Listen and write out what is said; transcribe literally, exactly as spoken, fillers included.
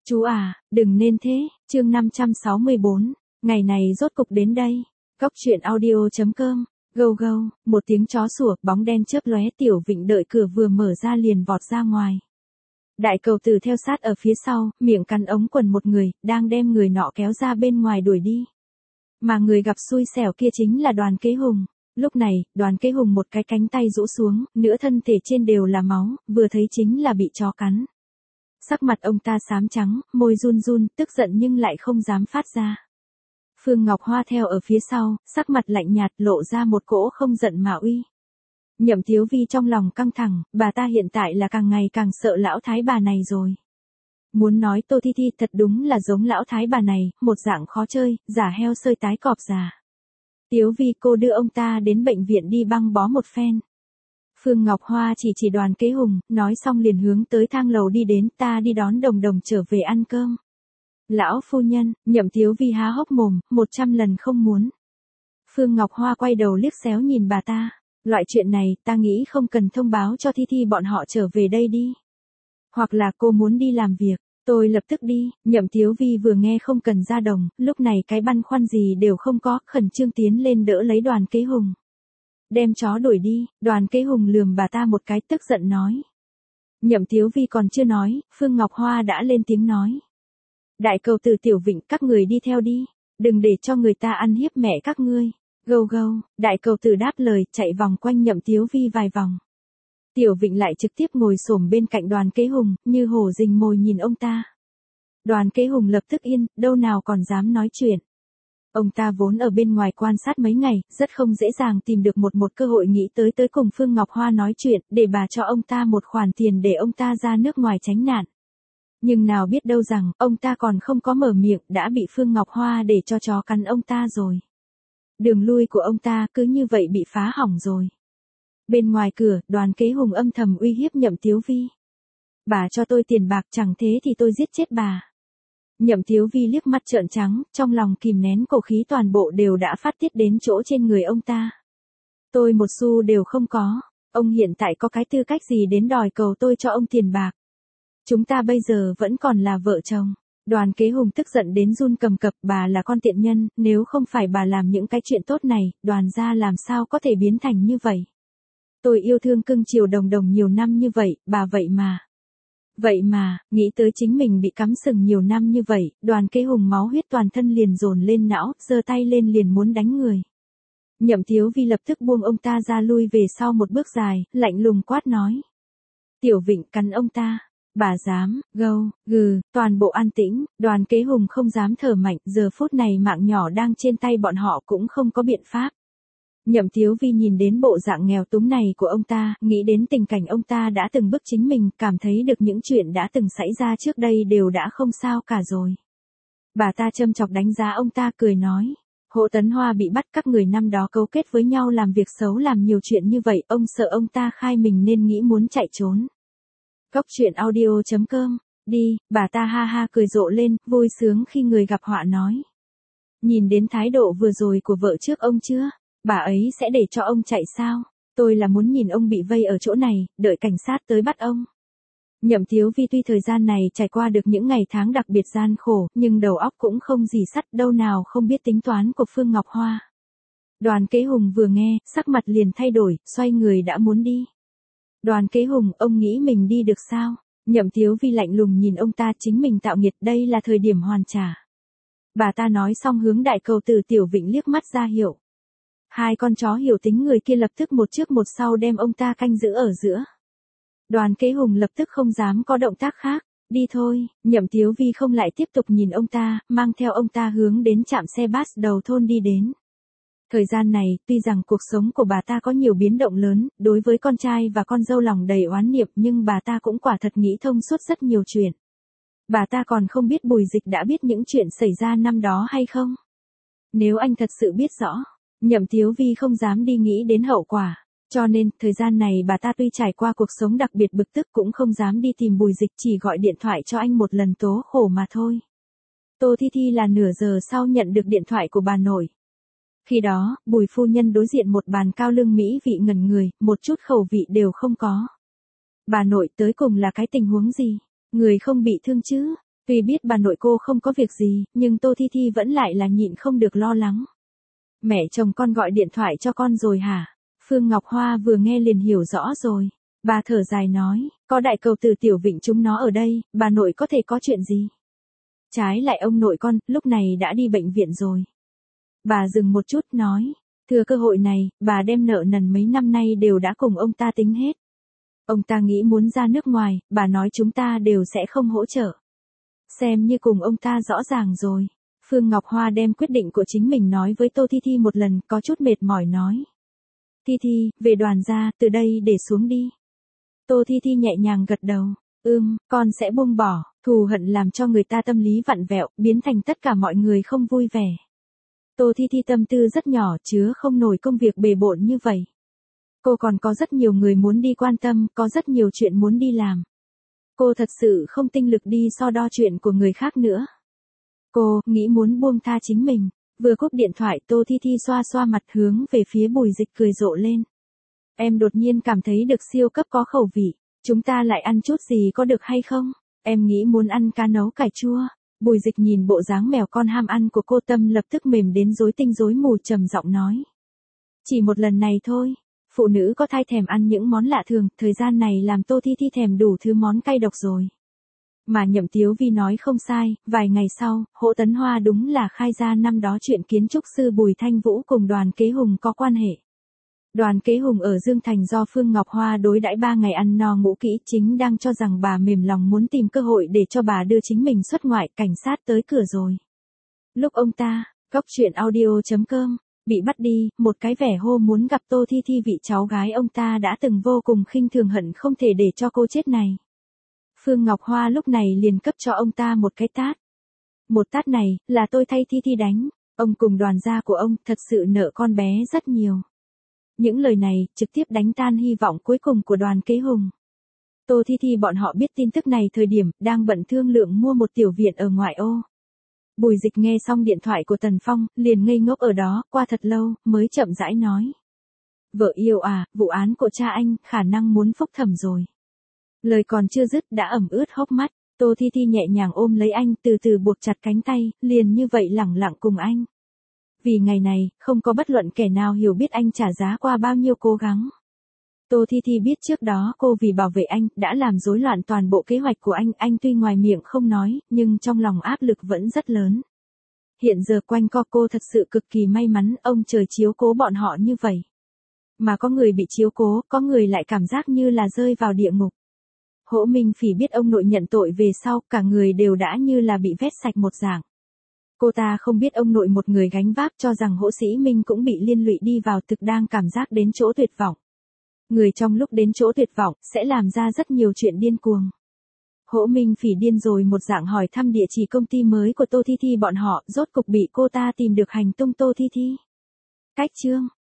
Chú à, đừng nên thế, chương năm trăm sáu mươi bốn, ngày này rốt cục đến đây. Cốc truyện audio chấm com, gâu gâu, một tiếng chó sủa, bóng đen chớp lóe, Tiểu Vịnh đợi cửa vừa mở ra liền vọt ra ngoài. Đại cầu tử theo sát ở phía sau, miệng cắn ống quần một người, đang đem người nọ kéo ra bên ngoài đuổi đi. Mà người gặp xui xẻo kia chính là Đoàn Kế Hùng. Lúc này, Đoàn Kế Hùng một cái cánh tay rũ xuống, nửa thân thể trên đều là máu, vừa thấy chính là bị chó cắn. Sắc mặt ông ta xám trắng, môi run run, tức giận nhưng lại không dám phát ra. Phương Ngọc Hoa theo ở phía sau, sắc mặt lạnh nhạt, lộ ra một cỗ không giận mà uy. Nhậm Thiếu Vi trong lòng căng thẳng, bà ta hiện tại là càng ngày càng sợ lão thái bà này rồi. Muốn nói Tô Thi Thi thật đúng là giống lão thái bà này, một dạng khó chơi, giả heo sơi tái cọp già. Tiếu Vi, cô đưa ông ta đến bệnh viện đi băng bó một phen. Phương Ngọc Hoa chỉ chỉ Đoàn Kế Hùng, nói xong liền hướng tới thang lầu đi đến, ta đi đón Đồng Đồng trở về ăn cơm. Lão phu nhân, Nhậm Thiếu Vi há hốc mồm, một trăm lần không muốn. Phương Ngọc Hoa quay đầu liếc xéo nhìn bà ta, loại chuyện này ta nghĩ không cần thông báo cho Thi Thi bọn họ trở về đây đi. Hoặc là cô muốn đi làm việc, tôi lập tức đi. Nhậm Thiếu Vi vừa nghe không cần ra đồng, lúc này cái băn khoăn gì đều không có, khẩn trương tiến lên đỡ lấy Đoàn Kế Hùng. Đem chó đuổi đi. Đoàn Kế Hùng lườm bà ta một cái, tức giận nói. Nhậm Thiếu Vi còn chưa nói, Phương Ngọc Hoa đã lên tiếng nói. Đại cầu tử Tiểu Vịnh, các người đi theo đi, đừng để cho người ta ăn hiếp mẹ các ngươi. Gâu gâu, đại cầu tử đáp lời, chạy vòng quanh Nhậm Thiếu Vi vài vòng. Tiểu Vịnh lại trực tiếp ngồi xổm bên cạnh Đoàn Kế Hùng, như hổ rình mồi nhìn ông ta. Đoàn Kế Hùng lập tức yên, đâu nào còn dám nói chuyện. Ông ta vốn ở bên ngoài quan sát mấy ngày, rất không dễ dàng tìm được một một cơ hội nghĩ tới tới cùng Phương Ngọc Hoa nói chuyện, để bà cho ông ta một khoản tiền để ông ta ra nước ngoài tránh nạn. Nhưng nào biết đâu rằng, ông ta còn không có mở miệng, đã bị Phương Ngọc Hoa để cho chó cắn ông ta rồi. Đường lui của ông ta cứ như vậy bị phá hỏng rồi. Bên ngoài cửa, Đoàn Kế Hùng âm thầm uy hiếp Nhậm Thiếu Vi. Bà cho tôi tiền bạc, chẳng thế thì tôi giết chết bà. Nhậm Thiếu Vi liếc mắt trợn trắng, trong lòng kìm nén cổ khí toàn bộ đều đã phát tiết đến chỗ trên người ông ta. Tôi một xu đều không có, ông hiện tại có cái tư cách gì đến đòi cầu tôi cho ông tiền bạc. Chúng ta bây giờ vẫn còn là vợ chồng. Đoàn Kế Hùng tức giận đến run cầm cập, bà là con tiện nhân, nếu không phải bà làm những cái chuyện tốt này, Đoàn gia làm sao có thể biến thành như vậy. Tôi yêu thương cưng chiều Đồng Đồng nhiều năm như vậy, bà vậy mà. Vậy mà, nghĩ tới chính mình bị cắm sừng nhiều năm như vậy, Đoàn Kế Hùng máu huyết toàn thân liền dồn lên não, giơ tay lên liền muốn đánh người. Nhậm Thiếu Vi lập tức buông ông ta ra, lui về sau một bước dài, lạnh lùng quát nói. Tiểu Vịnh, cắn ông ta. Bà dám, gâu, gừ, toàn bộ an tĩnh, Đoàn Kế Hùng không dám thở mạnh, giờ phút này mạng nhỏ đang trên tay bọn họ cũng không có biện pháp. Nhậm Thiếu Vi nhìn đến bộ dạng nghèo túng này của ông ta, nghĩ đến tình cảnh ông ta đã từng bức chính mình, cảm thấy được những chuyện đã từng xảy ra trước đây đều đã không sao cả rồi. Bà ta châm chọc đánh giá ông ta, cười nói. Hồ Tấn Hoa bị bắt, các người năm đó cấu kết với nhau làm việc xấu, làm nhiều chuyện như vậy, ông sợ ông ta khai mình nên nghĩ muốn chạy trốn. Cốc truyện audio chấm com, đi, bà ta ha ha cười rộ lên, vui sướng khi người gặp họa nói. Nhìn đến thái độ vừa rồi của vợ trước ông chưa? Bà ấy sẽ để cho ông chạy sao? Tôi là muốn nhìn ông bị vây ở chỗ này, đợi cảnh sát tới bắt ông. Nhậm Thiếu Vi tuy thời gian này trải qua được những ngày tháng đặc biệt gian khổ, nhưng đầu óc cũng không gì sắt, đâu nào không biết tính toán của Phương Ngọc Hoa. Đoàn Kế Hùng vừa nghe, sắc mặt liền thay đổi, xoay người đã muốn đi. Đoàn Kế Hùng, ông nghĩ mình đi được sao? Nhậm Thiếu Vi lạnh lùng nhìn ông ta, chính mình tạo nghiệt, đây là thời điểm hoàn trả. Bà ta nói xong hướng đại cầu tử Tiểu Vịnh liếc mắt ra hiệu. Hai con chó hiểu tính người kia lập tức một trước một sau đem ông ta canh giữ ở giữa. Đoàn Kế Hùng lập tức không dám có động tác khác, đi thôi. Nhậm Thiếu Vi không lại tiếp tục nhìn ông ta, mang theo ông ta hướng đến trạm xe bus đầu thôn đi đến. Thời gian này, tuy rằng cuộc sống của bà ta có nhiều biến động lớn, đối với con trai và con dâu lòng đầy oán niệm, nhưng bà ta cũng quả thật nghĩ thông suốt rất nhiều chuyện. Bà ta còn không biết Bùi Dịch đã biết những chuyện xảy ra năm đó hay không? Nếu anh thật sự biết rõ, Nhậm Thiếu Vi không dám đi nghĩ đến hậu quả. Cho nên, thời gian này bà ta tuy trải qua cuộc sống đặc biệt bực tức cũng không dám đi tìm Bùi Dịch, chỉ gọi điện thoại cho anh một lần tố khổ mà thôi. Tô Thi Thi là nửa giờ sau nhận được điện thoại của bà nội. Khi đó, Bùi phu nhân đối diện một bàn cao lương mỹ vị ngẩn người, một chút khẩu vị đều không có. Bà nội, tới cùng là cái tình huống gì? Người không bị thương chứ? Tuy biết bà nội cô không có việc gì, nhưng Tô Thi Thi vẫn lại là nhịn không được lo lắng. Mẹ chồng con gọi điện thoại cho con rồi hả? Phương Ngọc Hoa vừa nghe liền hiểu rõ rồi. Bà thở dài nói, có đại cầu từ Tiểu Vịnh chúng nó ở đây, bà nội có thể có chuyện gì? Trái lại ông nội con, lúc này đã đi bệnh viện rồi. Bà dừng một chút nói, thừa cơ hội này, bà đem nợ nần mấy năm nay đều đã cùng ông ta tính hết. Ông ta nghĩ muốn ra nước ngoài, bà nói chúng ta đều sẽ không hỗ trợ. Xem như cùng ông ta rõ ràng rồi. Phương Ngọc Hoa đem quyết định của chính mình nói với Tô Thi Thi một lần, có chút mệt mỏi nói. Thi Thi, về đoàn ra, từ đây để xuống đi. Tô Thi Thi nhẹ nhàng gật đầu. Ừm, con sẽ buông bỏ, thù hận làm cho người ta tâm lý vặn vẹo, biến thành tất cả mọi người không vui vẻ. Tô Thi Thi tâm tư rất nhỏ chứa không nổi công việc bề bộn như vậy. Cô còn có rất nhiều người muốn đi quan tâm, có rất nhiều chuyện muốn đi làm. Cô thật sự không tinh lực đi so đo chuyện của người khác nữa. Cô nghĩ muốn buông tha chính mình. Vừa cúp điện thoại Tô Thi Thi xoa xoa mặt hướng về phía Bùi Dịch cười rộ lên. Em đột nhiên cảm thấy được siêu cấp có khẩu vị. Chúng ta lại ăn chút gì có được hay không? Em nghĩ muốn ăn cá nấu cải chua. Bùi Dịch nhìn bộ dáng mèo con ham ăn của cô tâm lập tức mềm đến rối tinh rối mù trầm giọng nói. Chỉ một lần này thôi. Phụ nữ có thai thèm ăn những món lạ thường, thời gian này làm Tô Thi Thi thèm đủ thứ món cay độc rồi. Mà Nhậm Tiếu Vi nói không sai, vài ngày sau, Hỗ Tấn Hoa đúng là khai ra năm đó chuyện kiến trúc sư Bùi Thanh Vũ cùng Đoàn Kế Hùng có quan hệ. Đoàn Kế Hùng ở Dương Thành do Phương Ngọc Hoa đối đãi ba ngày ăn no ngủ kỹ chính đang cho rằng bà mềm lòng muốn tìm cơ hội để cho bà đưa chính mình xuất ngoại, cảnh sát tới cửa rồi. Lúc ông ta, góc truyện audio chấm com, bị bắt đi, một cái vẻ hô muốn gặp Tô Thi Thi vị cháu gái ông ta đã từng vô cùng khinh thường hận không thể để cho cô chết này. Phương Ngọc Hoa lúc này liền cấp cho ông ta một cái tát. Một tát này, là tôi thay Thi Thi đánh, ông cùng đoàn gia của ông thật sự nợ con bé rất nhiều. Những lời này, trực tiếp đánh tan hy vọng cuối cùng của Đoàn Kế Hùng. Tô Thi Thi bọn họ biết tin tức này thời điểm, đang bận thương lượng mua một tiểu viện ở ngoại ô. Bùi Dịch nghe xong điện thoại của Tần Phong, liền ngây ngốc ở đó, qua thật lâu, mới chậm rãi nói. Vợ yêu à, vụ án của cha anh, khả năng muốn phúc thẩm rồi. Lời còn chưa dứt đã ẩm ướt hốc mắt, Tô Thi Thi nhẹ nhàng ôm lấy anh, từ từ buộc chặt cánh tay, liền như vậy lẳng lặng cùng anh. Vì ngày này, không có bất luận kẻ nào hiểu biết anh trả giá qua bao nhiêu cố gắng. Tô Thi Thi biết trước đó cô vì bảo vệ anh, đã làm rối loạn toàn bộ kế hoạch của anh, anh tuy ngoài miệng không nói, nhưng trong lòng áp lực vẫn rất lớn. Hiện giờ quanh co cô thật sự cực kỳ may mắn, ông trời chiếu cố bọn họ như vậy. Mà có người bị chiếu cố, có người lại cảm giác như là rơi vào địa ngục. Hỗ Minh Phỉ biết ông nội nhận tội về sau, cả người đều đã như là bị vét sạch một dạng. Cô ta không biết ông nội một người gánh vác cho rằng Hỗ Sĩ Minh cũng bị liên lụy đi vào, thực đang cảm giác đến chỗ tuyệt vọng. Người trong lúc đến chỗ tuyệt vọng, sẽ làm ra rất nhiều chuyện điên cuồng. Hỗ Minh Phỉ điên rồi một dạng hỏi thăm địa chỉ công ty mới của Tô Thi Thi bọn họ, rốt cục bị cô ta tìm được hành tung Tô Thi Thi. Cách chương